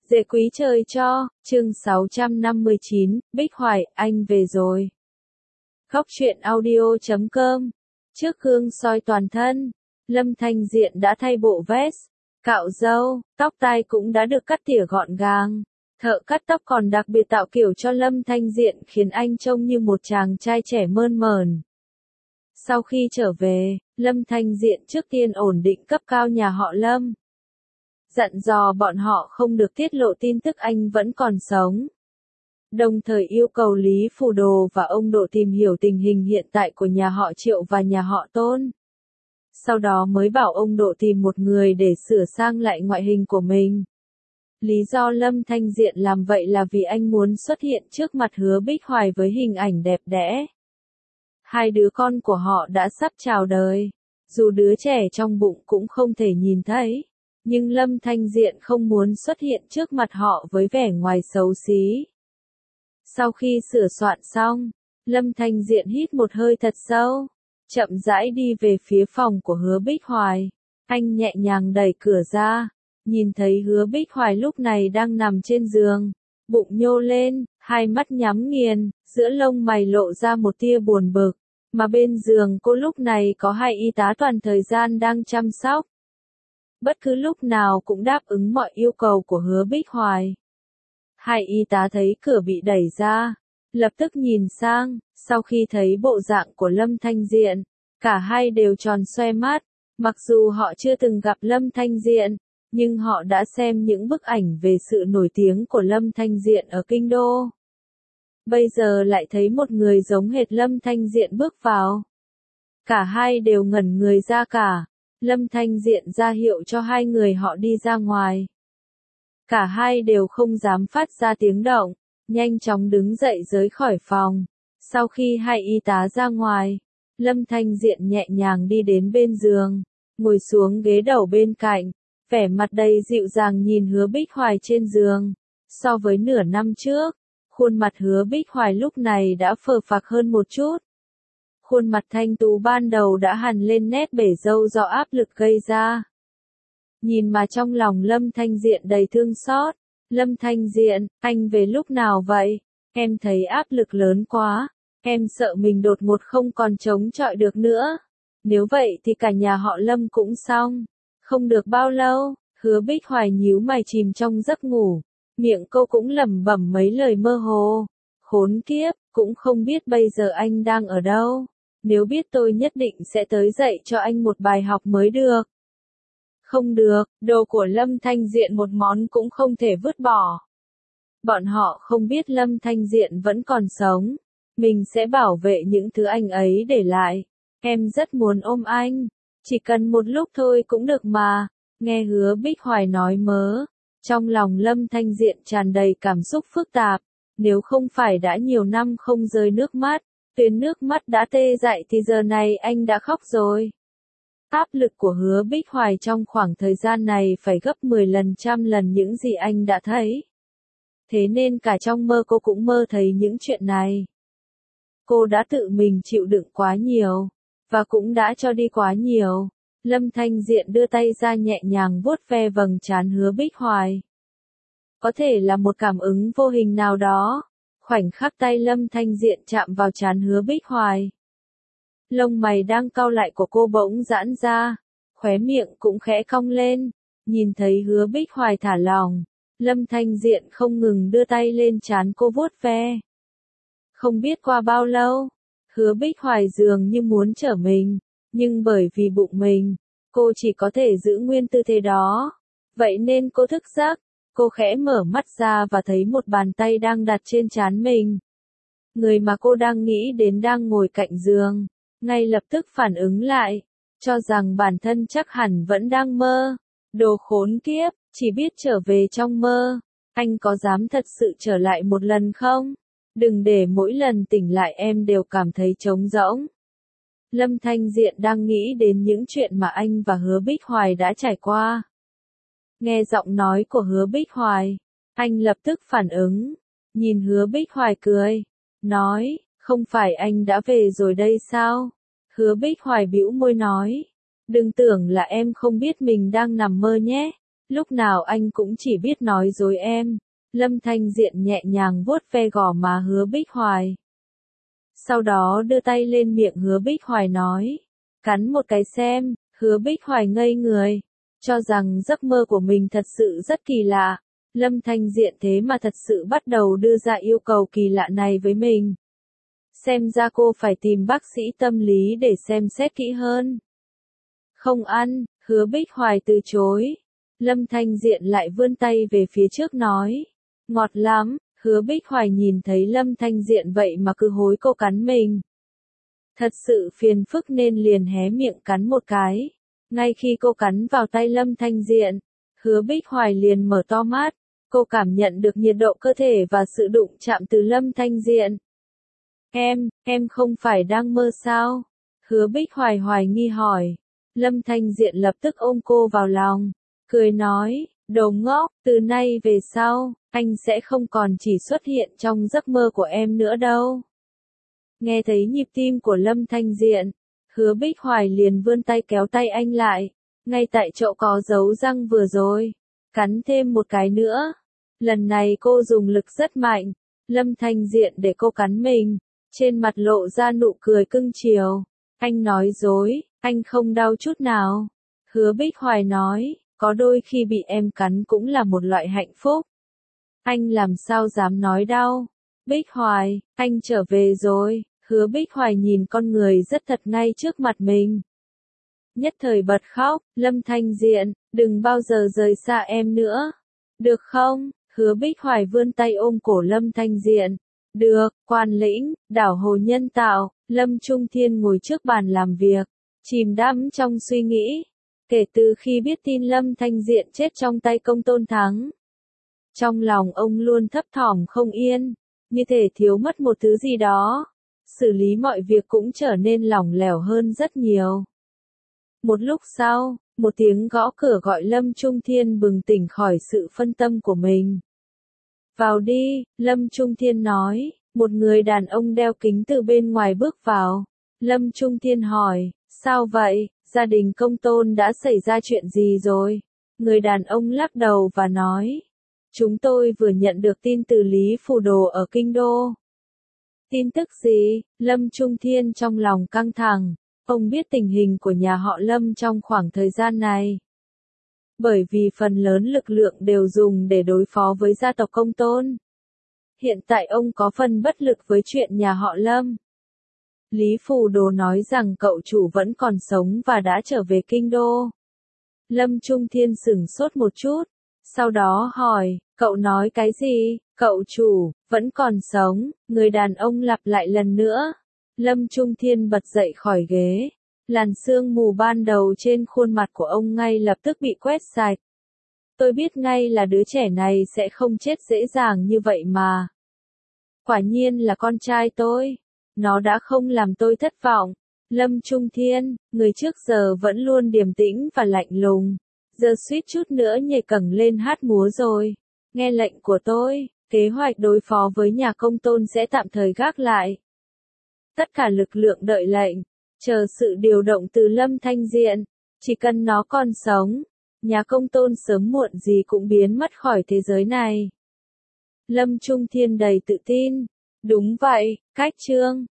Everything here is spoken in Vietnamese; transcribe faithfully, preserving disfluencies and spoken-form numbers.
Dễ quý trời cho, chương sáu trăm năm mươi chín, Bích Hoài, anh về rồi. Góc truyện audio chấm com. Trước gương soi toàn thân, Lâm Thanh Diện đã thay bộ vest, cạo râu, tóc tai cũng đã được cắt tỉa gọn gàng. Thợ cắt tóc còn đặc biệt tạo kiểu cho Lâm Thanh Diện khiến anh trông như một chàng trai trẻ mơn mởn. Sau khi trở về, Lâm Thanh Diện trước tiên ổn định cấp cao nhà họ Lâm. Dặn dò bọn họ không được tiết lộ tin tức anh vẫn còn sống. Đồng thời yêu cầu Lý Phù Đồ và ông Độ tìm hiểu tình hình hiện tại của nhà họ Triệu và nhà họ Tôn. Sau đó mới bảo ông Độ tìm một người để sửa sang lại ngoại hình của mình. Lý do Lâm Thanh Diện làm vậy là vì anh muốn xuất hiện trước mặt Hứa Bích Hoài với hình ảnh đẹp đẽ. Hai đứa con của họ đã sắp chào đời. Dù đứa trẻ trong bụng cũng không thể nhìn thấy. Nhưng Lâm Thanh Diện không muốn xuất hiện trước mặt họ với vẻ ngoài xấu xí. Sau khi sửa soạn xong, Lâm Thanh Diện hít một hơi thật sâu, chậm rãi đi về phía phòng của Hứa Bích Hoài. Anh nhẹ nhàng đẩy cửa ra, nhìn thấy Hứa Bích Hoài lúc này đang nằm trên giường, bụng nhô lên, hai mắt nhắm nghiền, giữa lông mày lộ ra một tia buồn bực, mà bên giường cô lúc này có hai y tá toàn thời gian đang chăm sóc. Bất cứ lúc nào cũng đáp ứng mọi yêu cầu của Hứa Bích Hoài. Hai y tá thấy cửa bị đẩy ra, lập tức nhìn sang, sau khi thấy bộ dạng của Lâm Thanh Diện, cả hai đều tròn xoe mắt, mặc dù họ chưa từng gặp Lâm Thanh Diện, nhưng họ đã xem những bức ảnh về sự nổi tiếng của Lâm Thanh Diện ở Kinh Đô. Bây giờ lại thấy một người giống hệt Lâm Thanh Diện bước vào. Cả hai đều ngẩn người ra cả. Lâm Thanh Diện ra hiệu cho hai người họ đi ra ngoài. Cả hai đều không dám phát ra tiếng động, nhanh chóng đứng dậy rời khỏi phòng. Sau khi hai y tá ra ngoài, Lâm Thanh Diện nhẹ nhàng đi đến bên giường, ngồi xuống ghế đầu bên cạnh, vẻ mặt đầy dịu dàng nhìn Hứa Bích Hoài trên giường. So với nửa năm trước, khuôn mặt Hứa Bích Hoài lúc này đã phờ phạc hơn một chút. Khuôn mặt thanh tú ban đầu đã hằn lên nét bể râu do áp lực gây ra. Nhìn mà trong lòng Lâm Thanh Diện đầy thương xót. Lâm Thanh Diện, anh về lúc nào vậy? Em thấy áp lực lớn quá. Em sợ mình đột ngột không còn chống chọi được nữa. Nếu vậy thì cả nhà họ Lâm cũng xong. Không được bao lâu, Hứa Bích Hoài nhíu mày chìm trong giấc ngủ. Miệng cô cũng lẩm bẩm mấy lời mơ hồ. Khốn kiếp, cũng không biết bây giờ anh đang ở đâu. Nếu biết tôi nhất định sẽ tới dạy cho anh một bài học mới được. Không được, đồ của Lâm Thanh Diện một món cũng không thể vứt bỏ. Bọn họ không biết Lâm Thanh Diện vẫn còn sống. Mình sẽ bảo vệ những thứ anh ấy để lại. Em rất muốn ôm anh. Chỉ cần một lúc thôi cũng được mà. Nghe Hứa Bích Hoài nói mớ. Trong lòng Lâm Thanh Diện tràn đầy cảm xúc phức tạp. Nếu không phải đã nhiều năm không rơi nước mắt, tuyến nước mắt đã tê dại thì giờ này anh đã khóc rồi. Áp lực của Hứa Bích Hoài trong khoảng thời gian này phải gấp mười lần trăm lần những gì anh đã thấy. Thế nên cả trong mơ cô cũng mơ thấy những chuyện này. Cô đã tự mình chịu đựng quá nhiều, và cũng đã cho đi quá nhiều. Lâm Thanh Diện đưa tay ra nhẹ nhàng vuốt ve vầng trán Hứa Bích Hoài. Có thể là một cảm ứng vô hình nào đó. Khoảnh khắc tay Lâm Thanh Diện chạm vào trán Hứa Bích Hoài. Lông mày đang cau lại của cô bỗng giãn ra, khóe miệng cũng khẽ cong lên, nhìn thấy Hứa Bích Hoài thả lỏng, Lâm Thanh Diện không ngừng đưa tay lên trán cô vuốt ve. Không biết qua bao lâu, Hứa Bích Hoài dường như muốn trở mình, nhưng bởi vì bụng mình, cô chỉ có thể giữ nguyên tư thế đó. Vậy nên cô thức giấc. Cô khẽ mở mắt ra và thấy một bàn tay đang đặt trên trán mình. Người mà cô đang nghĩ đến đang ngồi cạnh giường, ngay lập tức phản ứng lại, cho rằng bản thân chắc hẳn vẫn đang mơ. Đồ khốn kiếp, chỉ biết trở về trong mơ. Anh có dám thật sự trở lại một lần không? Đừng để mỗi lần tỉnh lại em đều cảm thấy trống rỗng. Lâm Thanh Diện đang nghĩ đến những chuyện mà anh và Hứa Bích Hoài đã trải qua. Nghe giọng nói của Hứa Bích Hoài, anh lập tức phản ứng, nhìn Hứa Bích Hoài cười, nói, không phải anh đã về rồi đây sao? Hứa Bích Hoài bĩu môi nói, đừng tưởng là em không biết mình đang nằm mơ nhé, Lúc nào anh cũng chỉ biết nói dối em. Lâm Thanh Diện nhẹ nhàng vuốt ve gò má Hứa Bích Hoài. Sau đó đưa tay lên miệng Hứa Bích Hoài nói. Cắn một cái xem. Hứa Bích Hoài ngây người. Cho rằng giấc mơ của mình thật sự rất kỳ lạ. Lâm Thanh Diện thế mà thật sự bắt đầu đưa ra yêu cầu kỳ lạ này với mình. Xem ra cô phải tìm bác sĩ tâm lý để xem xét kỹ hơn. Không ăn, Hứa Bích Hoài từ chối. Lâm Thanh Diện lại vươn tay về phía trước nói. Ngọt lắm, Hứa Bích Hoài nhìn thấy Lâm Thanh Diện vậy mà cứ hối cô cắn mình. Thật sự phiền phức nên liền hé miệng cắn một cái. Ngay khi cô cắn vào tay Lâm Thanh Diện, Hứa Bích Hoài liền mở to mắt. Cô cảm nhận được nhiệt độ cơ thể và sự đụng chạm từ Lâm Thanh Diện. Em, em không phải đang mơ sao? Hứa Bích Hoài hoài nghi hỏi. Lâm Thanh Diện lập tức ôm cô vào lòng, cười nói, đồ ngốc, từ nay về sau, anh sẽ không còn chỉ xuất hiện trong giấc mơ của em nữa đâu. Nghe thấy nhịp tim của Lâm Thanh Diện, Hứa Bích Hoài liền vươn tay kéo tay anh lại, ngay tại chỗ có dấu răng vừa rồi, cắn thêm một cái nữa. Lần này cô dùng lực rất mạnh, Lâm Thanh Diện để cô cắn mình, trên mặt lộ ra nụ cười cưng chiều. Anh nói dối, anh không đau chút nào. Hứa Bích Hoài nói, có đôi khi bị em cắn cũng là một loại hạnh phúc. Anh làm sao dám nói đau. Bích Hoài, anh trở về rồi. Hứa Bích Hoài nhìn con người rất thật ngay trước mặt mình. Nhất thời bật khóc, Lâm Thanh Diện, đừng bao giờ rời xa em nữa. Được không? Hứa Bích Hoài vươn tay ôm cổ Lâm Thanh Diện. Được, Quan Lĩnh, đảo hồ nhân tạo. Lâm Trung Thiên ngồi trước bàn làm việc, chìm đắm trong suy nghĩ. Kể từ khi biết tin Lâm Thanh Diện chết trong tay Công Tôn Thắng, trong lòng ông luôn thấp thỏm không yên, như thể thiếu mất một thứ gì đó. Xử lý mọi việc cũng trở nên lỏng lẻo hơn rất nhiều. Một lúc sau, một tiếng gõ cửa gọi Lâm Trung Thiên bừng tỉnh khỏi sự phân tâm của mình. Vào đi, Lâm Trung Thiên nói. Một người đàn ông đeo kính từ bên ngoài bước vào. Lâm Trung Thiên hỏi, sao vậy, gia đình Công Tôn đã xảy ra chuyện gì rồi? Người đàn ông lắc đầu và nói, chúng tôi vừa nhận được tin từ Lý Phù Đồ ở Kinh Đô. Tin tức gì? Lâm Trung Thiên trong lòng căng thẳng, ông biết tình hình của nhà họ Lâm trong khoảng thời gian này. Bởi vì phần lớn lực lượng đều dùng để đối phó với gia tộc Công Tôn. Hiện tại ông có phần bất lực với chuyện nhà họ Lâm. Lý Phù Đồ nói rằng cậu chủ vẫn còn sống và đã trở về Kinh Đô. Lâm Trung Thiên sửng sốt một chút, sau đó hỏi, cậu nói cái gì? Cậu chủ, vẫn còn sống, người đàn ông lặp lại lần nữa. Lâm Trung Thiên bật dậy khỏi ghế, làn sương mù ban đầu trên khuôn mặt của ông ngay lập tức bị quét sạch. Tôi biết ngay là đứa trẻ này sẽ không chết dễ dàng như vậy mà. Quả nhiên là con trai tôi. Nó đã không làm tôi thất vọng. Lâm Trung Thiên, người trước giờ vẫn luôn điềm tĩnh và lạnh lùng, giờ suýt chút nữa nhảy cẳng lên hát múa rồi. Nghe lệnh của tôi, kế hoạch đối phó với nhà Công Tôn sẽ tạm thời gác lại. Tất cả lực lượng đợi lệnh, chờ sự điều động từ Lâm Thanh Diện. Chỉ cần nó còn sống, nhà Công Tôn sớm muộn gì cũng biến mất khỏi thế giới này. Lâm Trung Thiên đầy tự tin. Đúng vậy, cách chương.